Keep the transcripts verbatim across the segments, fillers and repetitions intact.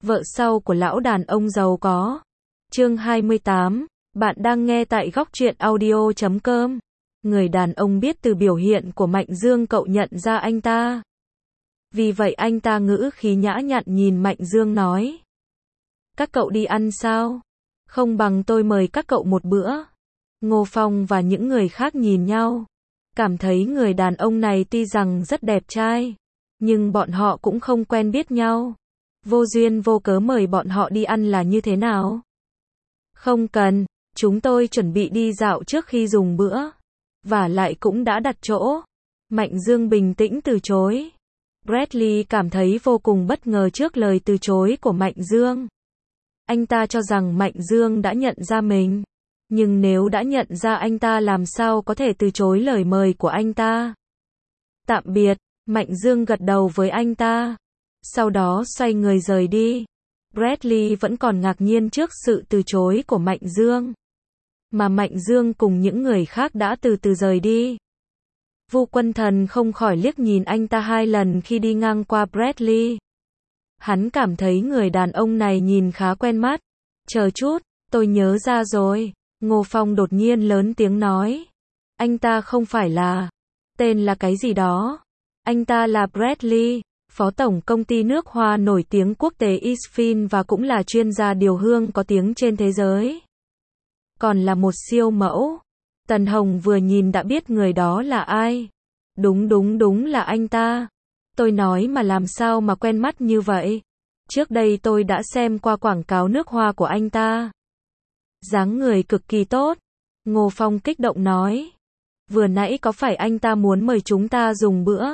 vợ sau của lão đàn ông giàu có. Chương hai mươi tám, bạn đang nghe tại góc truyện audio chấm com. Người đàn ông biết từ biểu hiện của Mạnh Dương cậu nhận ra anh ta. Vì vậy anh ta ngữ khí nhã nhặn nhìn Mạnh Dương nói. Các cậu đi ăn sao? Không bằng tôi mời các cậu một bữa. Ngô Phong và những người khác nhìn nhau. Cảm thấy người đàn ông này tuy rằng rất đẹp trai, nhưng bọn họ cũng không quen biết nhau. Vô duyên vô cớ mời bọn họ đi ăn là như thế nào? Không cần, chúng tôi chuẩn bị đi dạo trước khi dùng bữa. Và lại cũng đã đặt chỗ. Mạnh Dương bình tĩnh từ chối. Bradley cảm thấy vô cùng bất ngờ trước lời từ chối của Mạnh Dương. Anh ta cho rằng Mạnh Dương đã nhận ra mình. Nhưng nếu đã nhận ra anh ta làm sao có thể từ chối lời mời của anh ta. Tạm biệt, Mạnh Dương gật đầu với anh ta. Sau đó xoay người rời đi. Bradley vẫn còn ngạc nhiên trước sự từ chối của Mạnh Dương. Mà Mạnh Dương cùng những người khác đã từ từ rời đi. Vu Quân Thần không khỏi liếc nhìn anh ta hai lần khi đi ngang qua Bradley. Hắn cảm thấy người đàn ông này nhìn khá quen mắt. Chờ chút, tôi nhớ ra rồi. Ngô Phong đột nhiên lớn tiếng nói. Anh ta không phải là... Tên là cái gì đó. Anh ta là Bradley, phó tổng công ty nước hoa nổi tiếng quốc tế Isfin và cũng là chuyên gia điều hương có tiếng trên thế giới. Còn là một siêu mẫu. Tần Hồng vừa nhìn đã biết người đó là ai. Đúng đúng đúng là anh ta. Tôi nói mà làm sao mà quen mắt như vậy. Trước đây tôi đã xem qua quảng cáo nước hoa của anh ta. Dáng người cực kỳ tốt. Ngô Phong kích động nói. Vừa nãy có phải anh ta muốn mời chúng ta dùng bữa?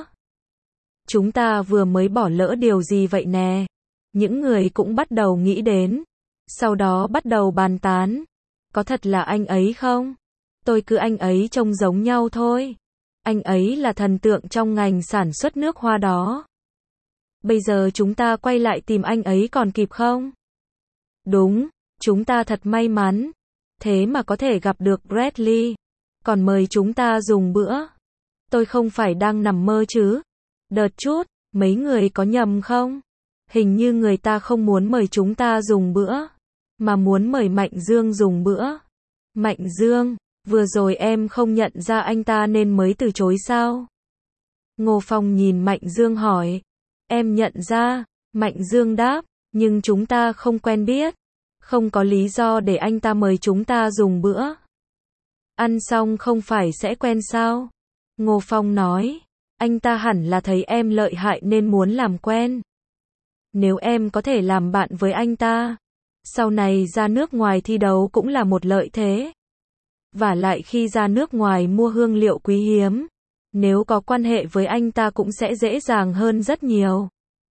Chúng ta vừa mới bỏ lỡ điều gì vậy nè? Những người cũng bắt đầu nghĩ đến. Sau đó bắt đầu bàn tán. Có thật là anh ấy không? Tôi cứ anh ấy trông giống nhau thôi. Anh ấy là thần tượng trong ngành sản xuất nước hoa đó. Bây giờ chúng ta quay lại tìm anh ấy còn kịp không? Đúng, chúng ta thật may mắn. Thế mà có thể gặp được Bradley. Còn mời chúng ta dùng bữa. Tôi không phải đang nằm mơ chứ? Đợt chút, mấy người có nhầm không? Hình như người ta không muốn mời chúng ta dùng bữa, mà muốn mời Mạnh Dương dùng bữa. Mạnh Dương, vừa rồi em không nhận ra anh ta nên mới từ chối sao? Ngô Phong nhìn Mạnh Dương hỏi. Em nhận ra, Mạnh Dương đáp, nhưng chúng ta không quen biết. Không có lý do để anh ta mời chúng ta dùng bữa. Ăn xong không phải sẽ quen sao? Ngô Phong nói. Anh ta hẳn là thấy em lợi hại nên muốn làm quen. Nếu em có thể làm bạn với anh ta, sau này ra nước ngoài thi đấu cũng là một lợi thế. Và lại khi ra nước ngoài mua hương liệu quý hiếm, nếu có quan hệ với anh ta cũng sẽ dễ dàng hơn rất nhiều.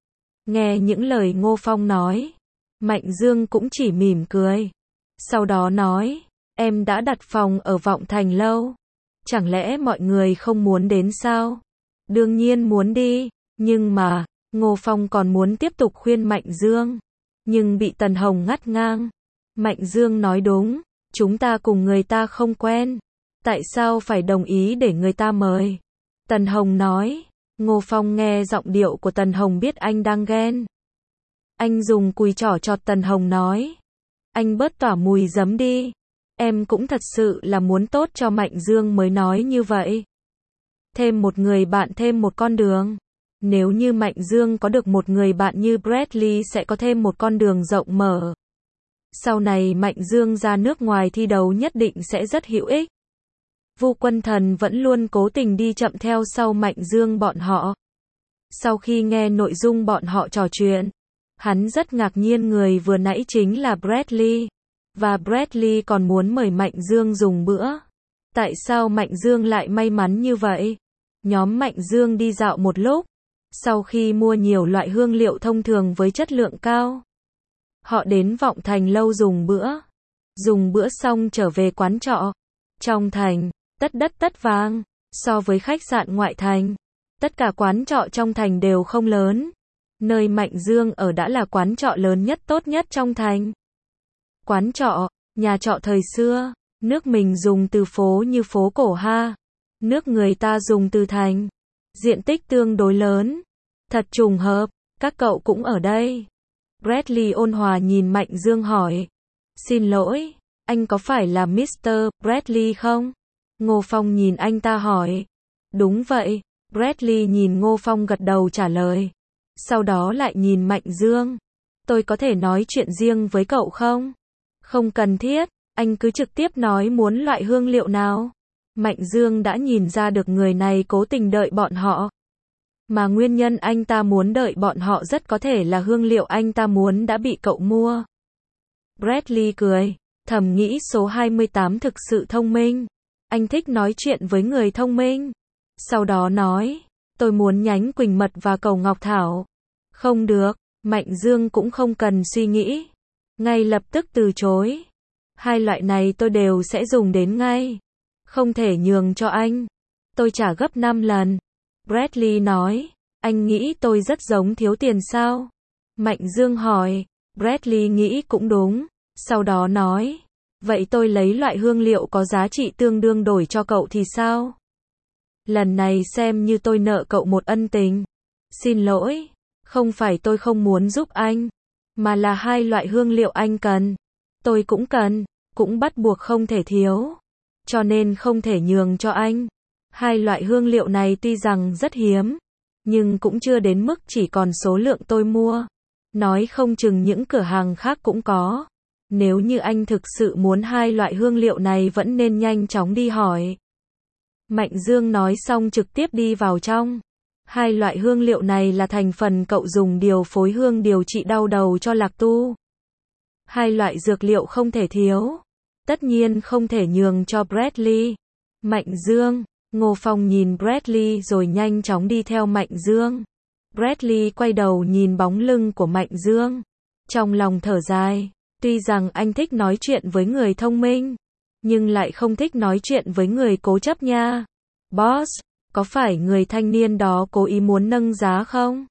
Nghe những lời Ngô Phong nói, Mạnh Dương cũng chỉ mỉm cười. Sau đó nói, em đã đặt phòng ở Vọng Thành lâu. Chẳng lẽ mọi người không muốn đến sao? Đương nhiên muốn đi, nhưng mà, Ngô Phong còn muốn tiếp tục khuyên Mạnh Dương. Nhưng bị Tần Hồng ngắt ngang. Mạnh Dương nói đúng, chúng ta cùng người ta không quen. Tại sao phải đồng ý để người ta mời? Tần Hồng nói. Ngô Phong nghe giọng điệu của Tần Hồng biết anh đang ghen. Anh dùng cùi trỏ chọt Tần Hồng nói. Anh bớt tỏa mùi giấm đi. Em cũng thật sự là muốn tốt cho Mạnh Dương mới nói như vậy. Thêm một người bạn thêm một con đường. Nếu như Mạnh Dương có được một người bạn như Bradley sẽ có thêm một con đường rộng mở. Sau này Mạnh Dương ra nước ngoài thi đấu nhất định sẽ rất hữu ích. Vu Quân Thần vẫn luôn cố tình đi chậm theo sau Mạnh Dương bọn họ. Sau khi nghe nội dung bọn họ trò chuyện, hắn rất ngạc nhiên người vừa nãy chính là Bradley. Và Bradley còn muốn mời Mạnh Dương dùng bữa. Tại sao Mạnh Dương lại may mắn như vậy? Nhóm Mạnh Dương đi dạo một lúc. Sau khi mua nhiều loại hương liệu thông thường với chất lượng cao, họ đến Vọng Thành lâu dùng bữa. Dùng bữa xong trở về quán trọ. Trong thành, tất đất tất vàng. So với khách sạn ngoại thành, tất cả quán trọ trong thành đều không lớn. Nơi Mạnh Dương ở đã là quán trọ lớn nhất tốt nhất trong thành. Quán trọ, nhà trọ thời xưa, nước mình dùng từ phố như phố cổ ha. Nước người ta dùng từ thành. Diện tích tương đối lớn. Thật trùng hợp, các cậu cũng ở đây. Bradley ôn hòa nhìn Mạnh Dương hỏi. Xin lỗi, anh có phải là mít tơ Bradley không? Ngô Phong nhìn anh ta hỏi. Đúng vậy, Bradley nhìn Ngô Phong gật đầu trả lời. Sau đó lại nhìn Mạnh Dương. Tôi có thể nói chuyện riêng với cậu không? Không cần thiết, anh cứ trực tiếp nói muốn loại hương liệu nào. Mạnh Dương đã nhìn ra được người này cố tình đợi bọn họ. Mà nguyên nhân anh ta muốn đợi bọn họ rất có thể là hương liệu anh ta muốn đã bị cậu mua. Bradley cười, thầm nghĩ số hai mươi tám thực sự thông minh. Anh thích nói chuyện với người thông minh. Sau đó nói, tôi muốn nhánh quỳnh mật và cầu ngọc thảo. Không được, Mạnh Dương cũng không cần suy nghĩ. Ngay lập tức từ chối. Hai loại này tôi đều sẽ dùng đến ngay. Không thể nhường cho anh. Tôi trả gấp năm lần. Bradley nói, anh nghĩ tôi rất giống thiếu tiền sao? Mạnh Dương hỏi, Bradley nghĩ cũng đúng. Sau đó nói, vậy tôi lấy loại hương liệu có giá trị tương đương đổi cho cậu thì sao? Lần này xem như tôi nợ cậu một ân tình. Xin lỗi, không phải tôi không muốn giúp anh, mà là hai loại hương liệu anh cần. Tôi cũng cần, cũng bắt buộc không thể thiếu. Cho nên không thể nhường cho anh. Hai loại hương liệu này tuy rằng rất hiếm, nhưng cũng chưa đến mức chỉ còn số lượng tôi mua. Nói không chừng những cửa hàng khác cũng có. Nếu như anh thực sự muốn hai loại hương liệu này vẫn nên nhanh chóng đi hỏi. Mạnh Dương nói xong trực tiếp đi vào trong. Hai loại hương liệu này là thành phần cậu dùng điều phối hương điều trị đau đầu cho Lạc Tu. Hai loại dược liệu không thể thiếu. Tất nhiên không thể nhường cho Bradley. Mạnh Dương, Ngô Phong nhìn Bradley rồi nhanh chóng đi theo Mạnh Dương. Bradley quay đầu nhìn bóng lưng của Mạnh Dương. Trong lòng thở dài. Tuy rằng anh thích nói chuyện với người thông minh, nhưng lại không thích nói chuyện với người cố chấp nha. Boss, có phải người thanh niên đó cố ý muốn nâng giá không?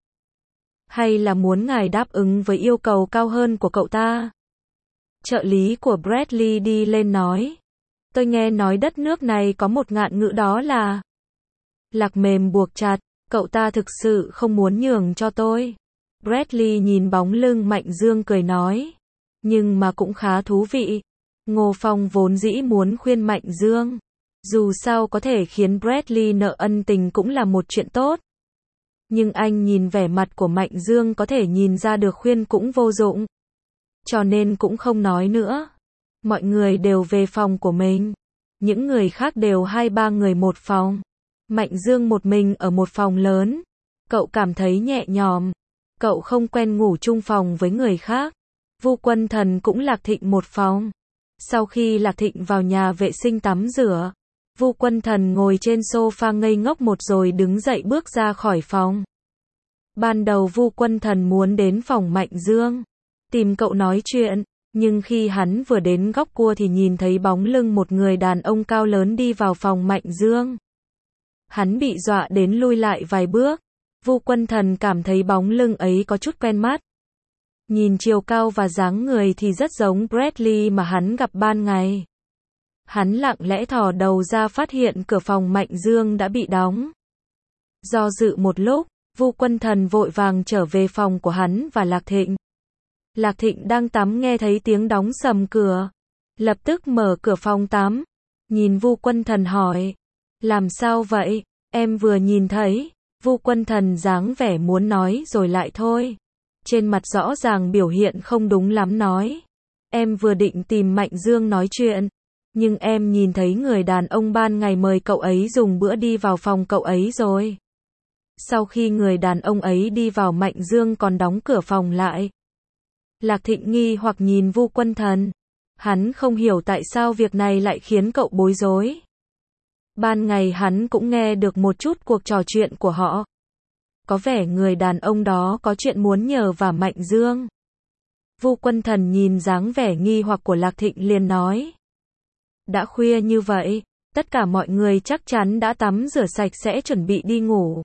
Hay là muốn ngài đáp ứng với yêu cầu cao hơn của cậu ta? Trợ lý của Bradley đi lên nói. Tôi nghe nói đất nước này có một ngạn ngữ đó là lạc mềm buộc chặt, cậu ta thực sự không muốn nhường cho tôi. Bradley nhìn bóng lưng Mạnh Dương cười nói. Nhưng mà cũng khá thú vị. Ngô Phong vốn dĩ muốn khuyên Mạnh Dương. Dù sao có thể khiến Bradley nợ ân tình cũng là một chuyện tốt. Nhưng anh nhìn vẻ mặt của Mạnh Dương có thể nhìn ra được khuyên cũng vô dụng. Cho nên cũng không nói nữa. Mọi người đều về phòng của mình. Những người khác đều hai ba người một phòng. Mạnh Dương một mình ở một phòng lớn. Cậu cảm thấy nhẹ nhõm. Cậu không quen ngủ chung phòng với người khác. Vu Quân Thần cũng Lạc Thịnh một phòng. Sau khi Lạc Thịnh vào nhà vệ sinh tắm rửa, Vu Quân Thần ngồi trên sofa ngây ngốc một rồi đứng dậy bước ra khỏi phòng. Ban đầu Vu Quân Thần muốn đến phòng Mạnh Dương, tìm cậu nói chuyện, nhưng khi hắn vừa đến góc cua thì nhìn thấy bóng lưng một người đàn ông cao lớn đi vào phòng Mạnh Dương. Hắn bị dọa đến lui lại vài bước. Vu Quân Thần cảm thấy bóng lưng ấy có chút quen mắt. Nhìn chiều cao và dáng người thì rất giống Bradley mà hắn gặp ban ngày. Hắn lặng lẽ thò đầu ra phát hiện cửa phòng Mạnh Dương đã bị đóng. Do dự một lúc, Vu Quân Thần vội vàng trở về phòng của hắn và Lạc Thịnh. Lạc Thịnh đang tắm nghe thấy tiếng đóng sầm cửa. Lập tức mở cửa phòng tắm. Nhìn Vu Quân Thần hỏi. Làm sao vậy? Em vừa nhìn thấy. Vu Quân Thần dáng vẻ muốn nói rồi lại thôi. Trên mặt rõ ràng biểu hiện không đúng lắm nói. Em vừa định tìm Mạnh Dương nói chuyện. Nhưng em nhìn thấy người đàn ông ban ngày mời cậu ấy dùng bữa đi vào phòng cậu ấy rồi. Sau khi người đàn ông ấy đi vào Mạnh Dương còn đóng cửa phòng lại. Lạc Thịnh nghi hoặc nhìn Vu Quân Thần. Hắn không hiểu tại sao việc này lại khiến cậu bối rối. Ban ngày hắn cũng nghe được một chút cuộc trò chuyện của họ. Có vẻ người đàn ông đó có chuyện muốn nhờ vả Mạnh Dương. Vu Quân Thần nhìn dáng vẻ nghi hoặc của Lạc Thịnh liền nói. Đã khuya như vậy, tất cả mọi người chắc chắn đã tắm rửa sạch sẽ chuẩn bị đi ngủ.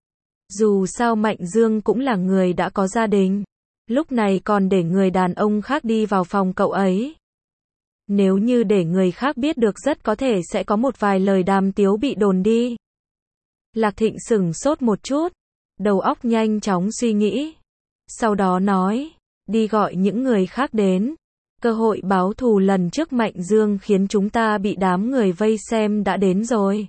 Dù sao Mạnh Dương cũng là người đã có gia đình. Lúc này còn để người đàn ông khác đi vào phòng cậu ấy. Nếu như để người khác biết được rất có thể sẽ có một vài lời đàm tiếu bị đồn đi. Lạc Thịnh sửng sốt một chút. Đầu óc nhanh chóng suy nghĩ. Sau đó nói. đi gọi những người khác đến. Cơ hội báo thù lần trước Mạnh Dương khiến chúng ta bị đám người vây xem đã đến rồi.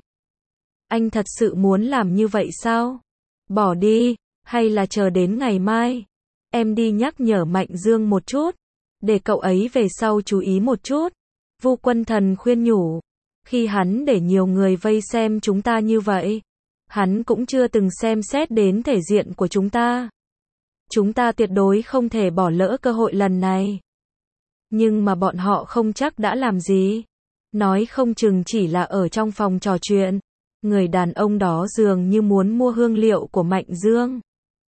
Anh thật sự muốn làm như vậy sao? Bỏ đi, hay là chờ đến ngày mai? Em đi nhắc nhở Mạnh Dương một chút, để cậu ấy về sau chú ý một chút. Vu Quân Thần khuyên nhủ, khi hắn để nhiều người vây xem chúng ta như vậy, hắn cũng chưa từng xem xét đến thể diện của chúng ta. Chúng ta tuyệt đối không thể bỏ lỡ cơ hội lần này. Nhưng mà bọn họ không chắc đã làm gì. Nói không chừng chỉ là ở trong phòng trò chuyện. Người đàn ông đó dường như muốn mua hương liệu của Mạnh Dương.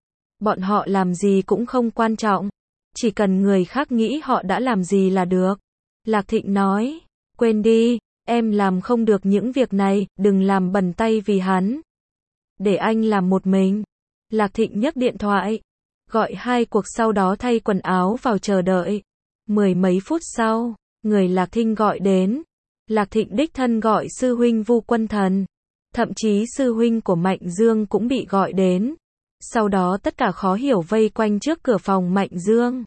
Bọn họ làm gì cũng không quan trọng. Chỉ cần người khác nghĩ họ đã làm gì là được. Lạc Thịnh nói, quên đi, em làm không được những việc này, đừng làm bẩn tay vì hắn. Để anh làm một mình. Lạc Thịnh nhấc điện thoại, gọi hai cuộc sau đó thay quần áo vào chờ đợi. Mười mấy phút sau, người Lạc Thịnh gọi đến. Lạc Thịnh đích thân gọi sư huynh Vu Quân Thần. Thậm chí sư huynh của Mạnh Dương cũng bị gọi đến. Sau đó tất cả khó hiểu vây quanh trước cửa phòng Mạnh Dương.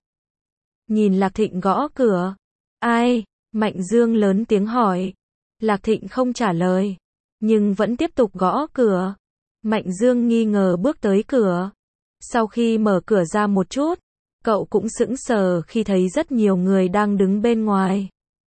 Nhìn Lạc Thịnh gõ cửa. Ai? Mạnh Dương lớn tiếng hỏi. Lạc Thịnh không trả lời, nhưng vẫn tiếp tục gõ cửa. Mạnh Dương nghi ngờ bước tới cửa. Sau khi mở cửa ra một chút, cậu cũng sững sờ khi thấy rất nhiều người đang đứng bên ngoài.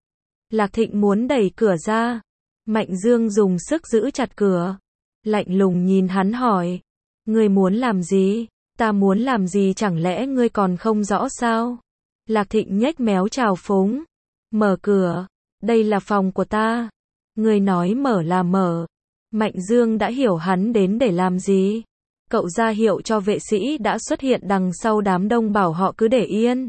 Lạc Thịnh muốn đẩy cửa ra. Mạnh Dương dùng sức giữ chặt cửa. Lạnh lùng nhìn hắn hỏi. Ngươi muốn làm gì? Ta muốn làm gì chẳng lẽ ngươi còn không rõ sao? Lạc Thịnh nhếch méo trào phúng. Mở cửa. Đây là phòng của ta. Ngươi nói mở là mở. Mạnh Dương đã hiểu hắn đến để làm gì. Cậu ra hiệu cho vệ sĩ đã xuất hiện đằng sau đám đông bảo họ cứ để yên.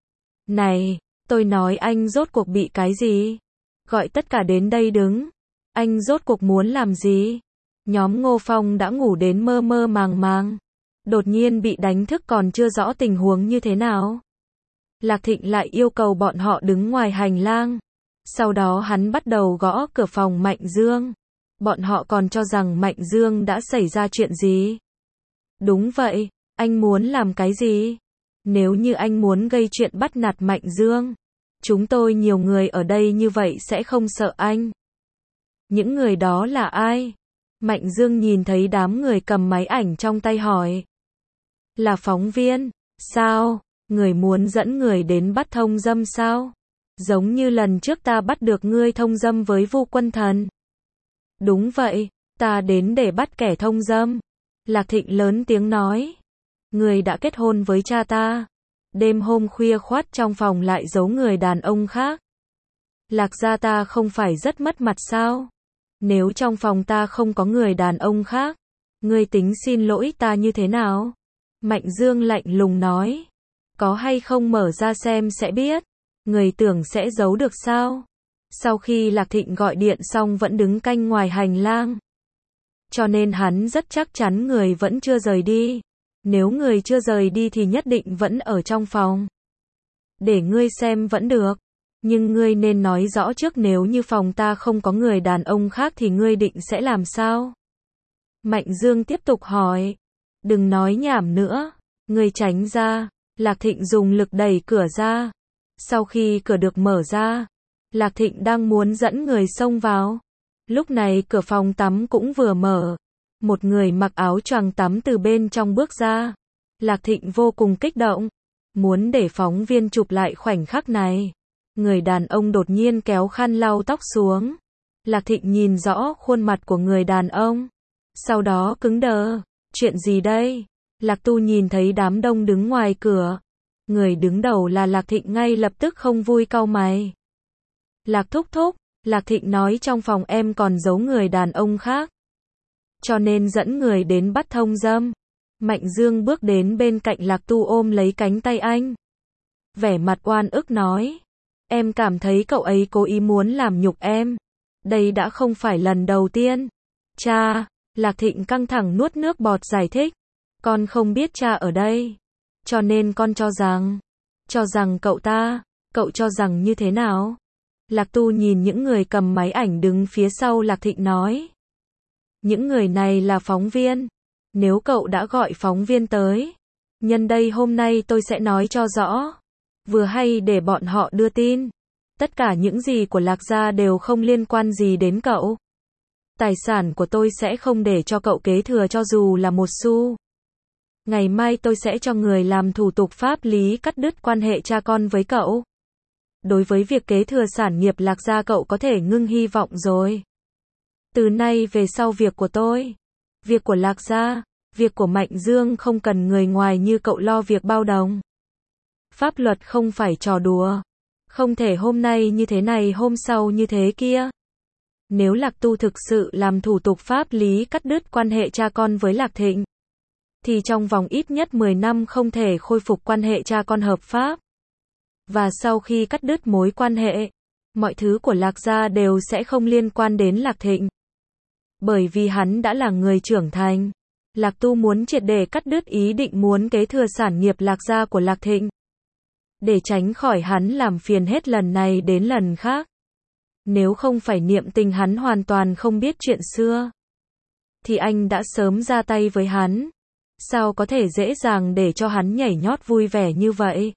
Này, tôi nói anh rốt cuộc bị cái gì? Gọi tất cả đến đây đứng. Anh rốt cuộc muốn làm gì? Nhóm Ngô Phong đã ngủ đến mơ mơ màng màng. Đột nhiên bị đánh thức còn chưa rõ tình huống như thế nào. Lạc Thịnh lại yêu cầu bọn họ đứng ngoài hành lang. Sau đó hắn bắt đầu gõ cửa phòng Mạnh Dương. Bọn họ còn cho rằng Mạnh Dương đã xảy ra chuyện gì. Đúng vậy, anh muốn làm cái gì? Nếu như anh muốn gây chuyện bắt nạt Mạnh Dương, chúng tôi nhiều người ở đây như vậy sẽ không sợ anh. Những người đó là ai? Mạnh Dương nhìn thấy đám người cầm máy ảnh trong tay hỏi. Là phóng viên. Sao? Người muốn dẫn người đến bắt thông dâm sao? Giống như lần trước ta bắt được ngươi thông dâm với Vu Quân Thần. Đúng vậy, ta đến để bắt kẻ thông dâm. Lạc Thịnh lớn tiếng nói. Người đã kết hôn với cha ta. Đêm hôm khuya khoắt trong phòng lại giấu người đàn ông khác. Lạc gia ta không phải rất mất mặt sao? Nếu trong phòng ta không có người đàn ông khác, ngươi tính xin lỗi ta như thế nào? Mạnh Dương lạnh lùng nói. Có hay không mở ra xem sẽ biết. Người tưởng sẽ giấu được sao? Sau khi Lạc Thịnh gọi điện xong vẫn đứng canh ngoài hành lang. Cho nên hắn rất chắc chắn người vẫn chưa rời đi. Nếu người chưa rời đi thì nhất định vẫn ở trong phòng. Để ngươi xem vẫn được. Nhưng ngươi nên nói rõ trước nếu như phòng ta không có người đàn ông khác thì ngươi định sẽ làm sao? Mạnh Dương tiếp tục hỏi. Đừng nói nhảm nữa. Ngươi tránh ra. Lạc Thịnh dùng lực đẩy cửa ra. Sau khi cửa được mở ra, Lạc Thịnh đang muốn dẫn người xông vào. Lúc này cửa phòng tắm cũng vừa mở. Một người mặc áo choàng tắm từ bên trong bước ra. Lạc Thịnh vô cùng kích động. Muốn để phóng viên chụp lại khoảnh khắc này. Người đàn ông đột nhiên kéo khăn lau tóc xuống. Lạc Thịnh nhìn rõ khuôn mặt của người đàn ông. Sau đó cứng đờ. Chuyện gì đây? Lạc Tu nhìn thấy đám đông đứng ngoài cửa. Người đứng đầu là Lạc Thịnh ngay lập tức không vui cau mày. Lạc thúc thúc, Lạc Thịnh nói trong phòng em còn giấu người đàn ông khác. Cho nên dẫn người đến bắt thông dâm. Mạnh Dương bước đến bên cạnh Lạc Tu ôm lấy cánh tay anh. Vẻ mặt oan ức nói. Em cảm thấy cậu ấy cố ý muốn làm nhục em. Đây đã không phải lần đầu tiên. Cha, Lạc Thịnh căng thẳng nuốt nước bọt giải thích. Con không biết cha ở đây. Cho nên con cho rằng. Cho rằng cậu ta. Cậu cho rằng như thế nào? Lạc Tu nhìn những người cầm máy ảnh đứng phía sau Lạc Thịnh nói. Những người này là phóng viên. Nếu cậu đã gọi phóng viên tới, Nhân đây hôm nay tôi sẽ nói cho rõ, vừa hay để bọn họ đưa tin. Tất cả những gì của Lạc gia đều không liên quan gì đến cậu. Tài sản của tôi sẽ không để cho cậu kế thừa cho dù là một xu. Ngày mai tôi sẽ cho người làm thủ tục pháp lý cắt đứt quan hệ cha con với cậu. Đối với việc kế thừa sản nghiệp Lạc gia cậu có thể ngưng hy vọng rồi. Từ nay về sau việc của tôi, việc của Lạc gia, việc của Mạnh Dương không cần người ngoài như cậu lo việc bao đồng. Pháp luật không phải trò đùa. Không thể hôm nay như thế này hôm sau như thế kia. Nếu Lạc Tu thực sự làm thủ tục pháp lý cắt đứt quan hệ cha con với Lạc Thịnh, thì trong vòng ít nhất mười năm không thể khôi phục quan hệ cha con hợp pháp. Và sau khi cắt đứt mối quan hệ, mọi thứ của Lạc gia đều sẽ không liên quan đến Lạc Thịnh. Bởi vì hắn đã là người trưởng thành. Lạc Tu muốn triệt để cắt đứt ý định muốn kế thừa sản nghiệp Lạc gia của Lạc Thịnh. Để tránh khỏi hắn làm phiền hết lần này đến lần khác. Nếu không phải niệm tình hắn hoàn toàn không biết chuyện xưa, thì anh đã sớm ra tay với hắn. Sao có thể dễ dàng để cho hắn nhảy nhót vui vẻ như vậy?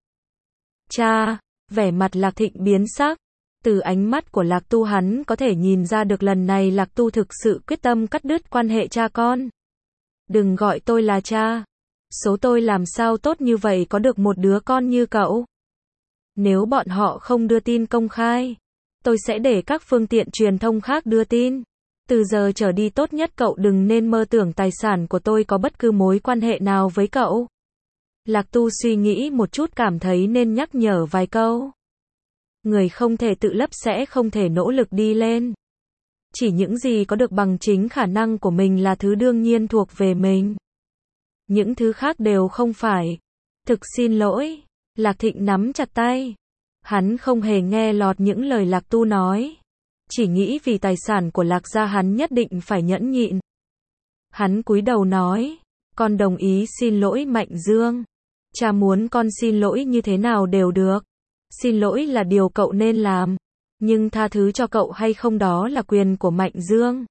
Cha, vẻ mặt Lạc Thịnh biến sắc. Từ ánh mắt của Lạc Tu hắn có thể nhìn ra được lần này Lạc Tu thực sự quyết tâm cắt đứt quan hệ cha con. Đừng gọi tôi là cha. Số tôi làm sao tốt như vậy có được một đứa con như cậu. Nếu bọn họ không đưa tin công khai, tôi sẽ để các phương tiện truyền thông khác đưa tin. Từ giờ trở đi tốt nhất cậu đừng nên mơ tưởng tài sản của tôi có bất cứ mối quan hệ nào với cậu. Lạc Tu suy nghĩ một chút cảm thấy nên nhắc nhở vài câu. Người không thể tự lấp sẽ không thể nỗ lực đi lên. Chỉ những gì có được bằng chính khả năng của mình là thứ đương nhiên thuộc về mình. Những thứ khác đều không phải. Thực xin lỗi. Lạc Thịnh nắm chặt tay. Hắn không hề nghe lọt những lời Lạc Tu nói. Chỉ nghĩ vì tài sản của Lạc gia hắn nhất định phải nhẫn nhịn. Hắn cúi đầu nói. Con đồng ý xin lỗi Mạnh Dương. Cha muốn con xin lỗi như thế nào đều được. Xin lỗi là điều cậu nên làm. Nhưng tha thứ cho cậu hay không đó là quyền của Mạnh Dương.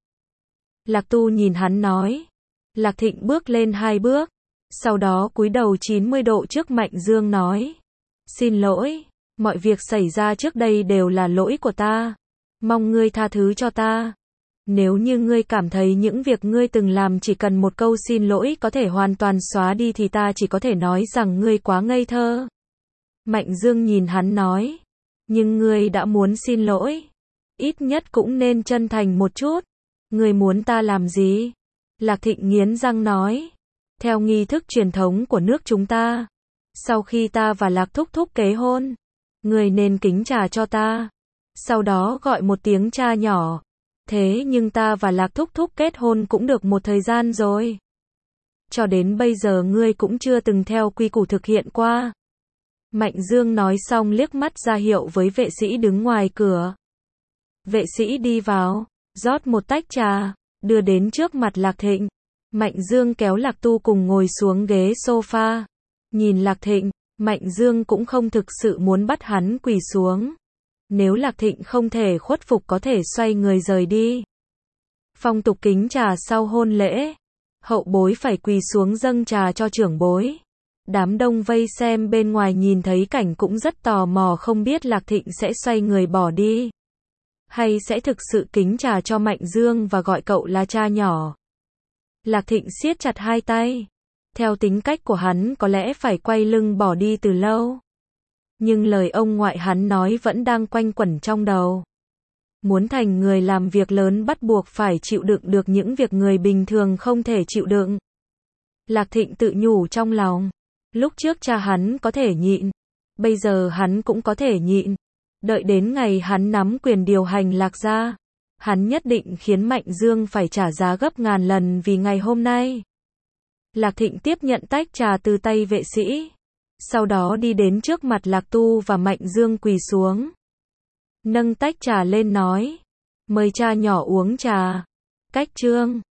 Lạc Tu nhìn hắn nói. Lạc Thịnh bước lên hai bước. Sau đó cúi đầu chín mươi độ trước Mạnh Dương nói. Xin lỗi. Mọi việc xảy ra trước đây đều là lỗi của ta. Mong ngươi tha thứ cho ta. Nếu như ngươi cảm thấy những việc ngươi từng làm chỉ cần một câu xin lỗi có thể hoàn toàn xóa đi thì ta chỉ có thể nói rằng ngươi quá ngây thơ. Mạnh Dương nhìn hắn nói. Nhưng ngươi đã muốn xin lỗi. Ít nhất cũng nên chân thành một chút. Ngươi muốn ta làm gì? Lạc Thịnh nghiến răng nói. Theo nghi thức truyền thống của nước chúng ta. Sau khi ta và Lạc Thúc Thúc kế hôn. Ngươi nên kính trà cho ta. Sau đó gọi một tiếng cha nhỏ. Thế nhưng ta và Lạc Thúc Thúc kết hôn cũng được một thời gian rồi. Cho đến bây giờ ngươi cũng chưa từng theo quy củ thực hiện qua. Mạnh Dương nói xong liếc mắt ra hiệu với vệ sĩ đứng ngoài cửa. Vệ sĩ đi vào, rót một tách trà, đưa đến trước mặt Lạc Thịnh. Mạnh Dương kéo Lạc Tu cùng ngồi xuống ghế sofa. Nhìn Lạc Thịnh, Mạnh Dương cũng không thực sự muốn bắt hắn quỳ xuống. Nếu Lạc Thịnh không thể khuất phục có thể xoay người rời đi. Phong tục kính trà sau hôn lễ. Hậu bối phải quỳ xuống dâng trà cho trưởng bối. Đám đông vây xem bên ngoài nhìn thấy cảnh cũng rất tò mò không biết Lạc Thịnh sẽ xoay người bỏ đi. Hay sẽ thực sự kính trà cho Mạnh Dương và gọi cậu là cha nhỏ. Lạc Thịnh siết chặt hai tay. Theo tính cách của hắn có lẽ phải quay lưng bỏ đi từ lâu. Nhưng lời ông ngoại hắn nói vẫn đang quanh quẩn trong đầu. Muốn thành người làm việc lớn bắt buộc phải chịu đựng được những việc người bình thường không thể chịu đựng. Lạc Thịnh tự nhủ trong lòng. Lúc trước cha hắn có thể nhịn. Bây giờ hắn cũng có thể nhịn. Đợi đến ngày hắn nắm quyền điều hành Lạc gia. Hắn nhất định khiến Mạnh Dương phải trả giá gấp ngàn lần vì ngày hôm nay. Lạc Thịnh tiếp nhận tách trà từ tay vệ sĩ. Sau đó đi đến trước mặt Lạc Tu và Mạnh Dương quỳ xuống. Nâng tách trà lên nói. Mời cha nhỏ uống trà. Cách chương.